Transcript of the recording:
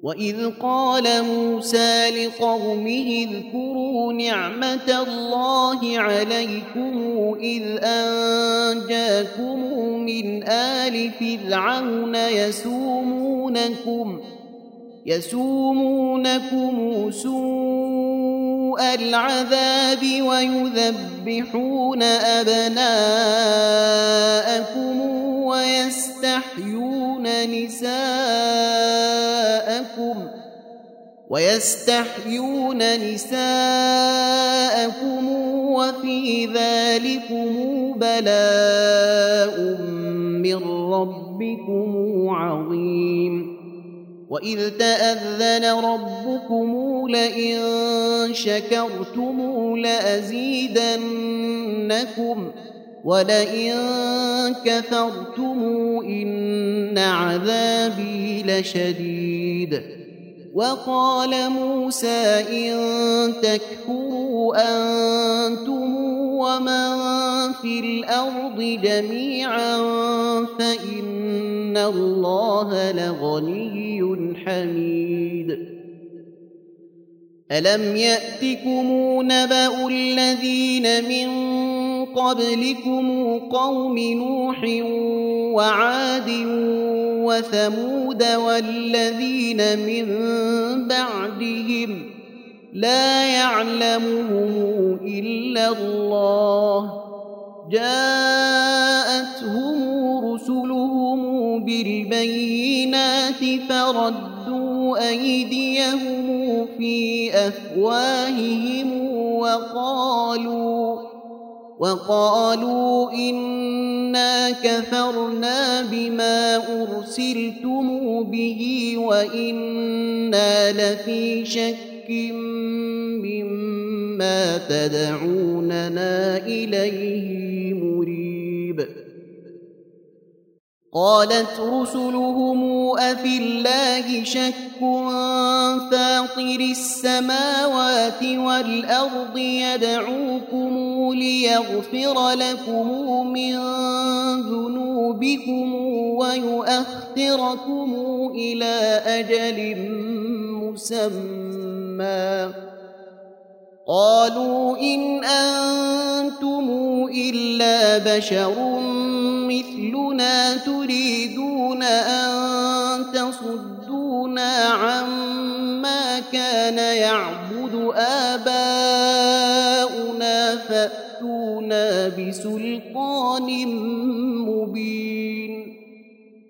وإذ قال موسى لقومه اذكروا نعمة الله عليكم إذ أنجاكم من آل فرعون يسومونكم سوء العذاب ويذبحون أبناءكم ويستحيون نساءكم وفي ذلكم بلاء من ربكم عظيم وإذ تأذن ربكم لئن شكرتم لأزيدنكم ولئن كفرتم إن عذابي لشديد وقال موسى إن تكفروا أنتم ومن في الأرض جميعا فإن الله لغني حميد ألم يأتكم نبأ الذين من قبلكم قوم نوح وعاد وثمود والذين من بعدهم لا يعلمهم إلا الله جاءتهم رسلهم بالبينات فردوا أيديهم في أفواههم وقالوا إنا كفرنا بما أرسلتم به وإنا لفي شك مما تدعوننا إليه مريب قالت رسلهم أفي الله شك فاطر السماوات والأرض يدعوكم ليغفر لكم من ذنوبكم ويؤخركم إلى أجل مسمى قالوا إن أنتم إلا بشر مثلنا تريدون أن تصدونا عما كان يعبد آباؤنا فأتونا بسلطان